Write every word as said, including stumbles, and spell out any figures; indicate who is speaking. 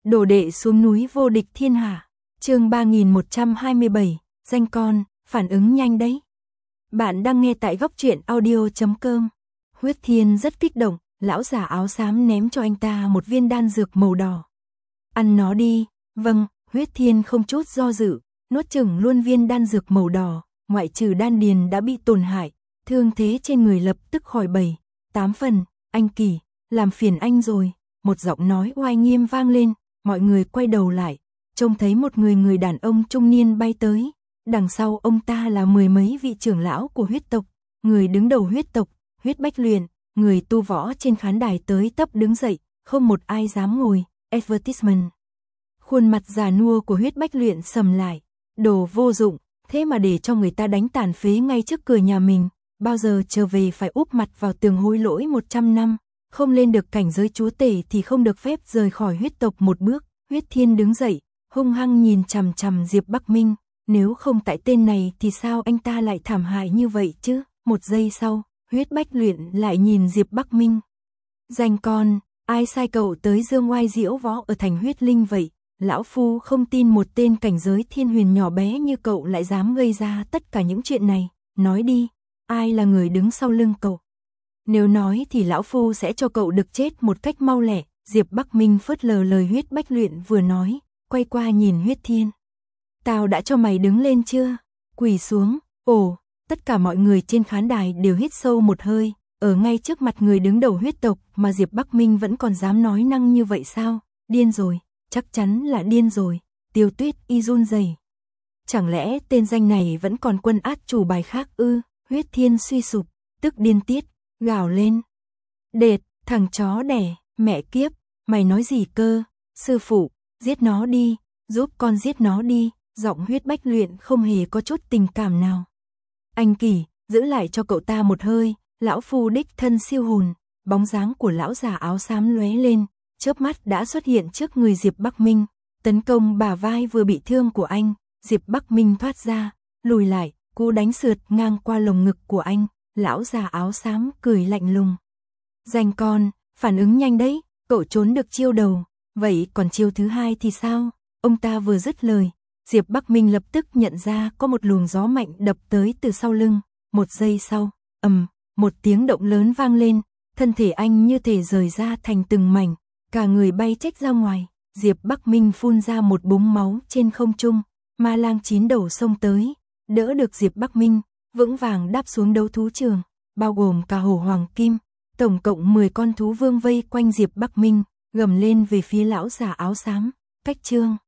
Speaker 1: Đồ đệ xuống núi vô địch thiên hạ. Chương ba nghìn một trăm hai mươi bảy, danh con, phản ứng nhanh đấy. Bạn đang nghe tại góc truyện audio chấm com. Huyết Thiên rất kích động, lão già áo xám ném cho anh ta một viên đan dược màu đỏ. Ăn nó đi. Vâng, Huyết Thiên không chút do dự, nuốt chửng luôn viên đan dược màu đỏ, ngoại trừ đan điền đã bị tổn hại, thương thế trên người lập tức khỏi bảy, tám phần. Anh Kỳ, làm phiền anh rồi. Một giọng nói oai nghiêm vang lên, mọi người quay đầu lại, trông thấy một người người đàn ông trung niên bay tới. Đằng sau ông ta là mười mấy vị trưởng lão của huyết tộc, người đứng đầu huyết tộc, Huyết Bách Luyện, người tu võ trên khán đài tới tấp đứng dậy, không một ai dám ngồi. Advertisement. Khuôn mặt già nua của Huyết Bách Luyện sầm lại, đồ vô dụng, thế mà để cho người ta đánh tàn phế ngay trước cửa nhà mình, bao giờ trở về phải úp mặt vào tường hối lỗi một trăm năm, không lên được cảnh giới chúa tể thì không được phép rời khỏi huyết tộc một bước. Huyết Thiên đứng dậy, hung hăng nhìn chằm chằm Diệp Bắc Minh, nếu không tại tên này thì sao anh ta lại thảm hại như vậy chứ? Một giây sau, Huyết Bách Luyện lại nhìn Diệp Bắc Minh. Danh con, ai sai cậu tới dương oai diễu võ ở thành huyết linh vậy? Lão Phu không tin một tên cảnh giới thiên huyền nhỏ bé như cậu lại dám gây ra tất cả những chuyện này. Nói đi, ai là người đứng sau lưng cậu? Nếu nói thì Lão Phu sẽ cho cậu được chết một cách mau lẹ. Diệp Bắc Minh phớt lờ lời Huyết Bách Luyện vừa nói, quay qua nhìn Huyết Thiên. Tao đã cho mày đứng lên chưa? Quỳ xuống. Ồ, tất cả mọi người trên khán đài đều hít sâu một hơi, ở ngay trước mặt người đứng đầu huyết tộc mà Diệp Bắc Minh vẫn còn dám nói năng như vậy sao? Điên rồi, chắc chắn là điên rồi. Tiêu Tuyết y run rẩy. Chẳng lẽ tên danh này vẫn còn quân át chủ bài khác ư? Huyết Thiên suy sụp, tức điên tiết, gào lên. Đệt, thằng chó đẻ, mẹ kiếp, mày nói gì cơ? Sư phụ, giết nó đi, giúp con giết nó đi. Giọng Huyết Bách Luyện không hề có chút tình cảm nào. Anh Kỳ, giữ lại cho cậu ta một hơi, lão phu đích thân siêu hồn. Bóng dáng của lão già áo xám lóe lên, chớp mắt đã xuất hiện trước người Diệp Bắc Minh, tấn công bả vai vừa bị thương của anh. Diệp Bắc Minh thoát ra, lùi lại, cú đánh sượt ngang qua lồng ngực của anh. Lão già áo xám cười lạnh lùng. Danh con, phản ứng nhanh đấy, cậu trốn được chiêu đầu, vậy còn chiêu thứ hai thì sao? Ông ta vừa dứt lời, Diệp Bắc Minh lập tức nhận ra có một luồng gió mạnh đập tới từ sau lưng. Một giây sau, ầm, một tiếng động lớn vang lên, thân thể anh như thể rời ra thành từng mảnh, cả người bay chếch ra ngoài. Diệp Bắc Minh phun ra một búng máu trên không trung, ma lang chín đầu xông tới, đỡ được Diệp Bắc Minh, vững vàng đáp xuống đấu thú trường, bao gồm cả hổ hoàng kim. Tổng cộng mười con thú vương vây quanh Diệp Bắc Minh, gầm lên về phía lão già áo xám. Cách chương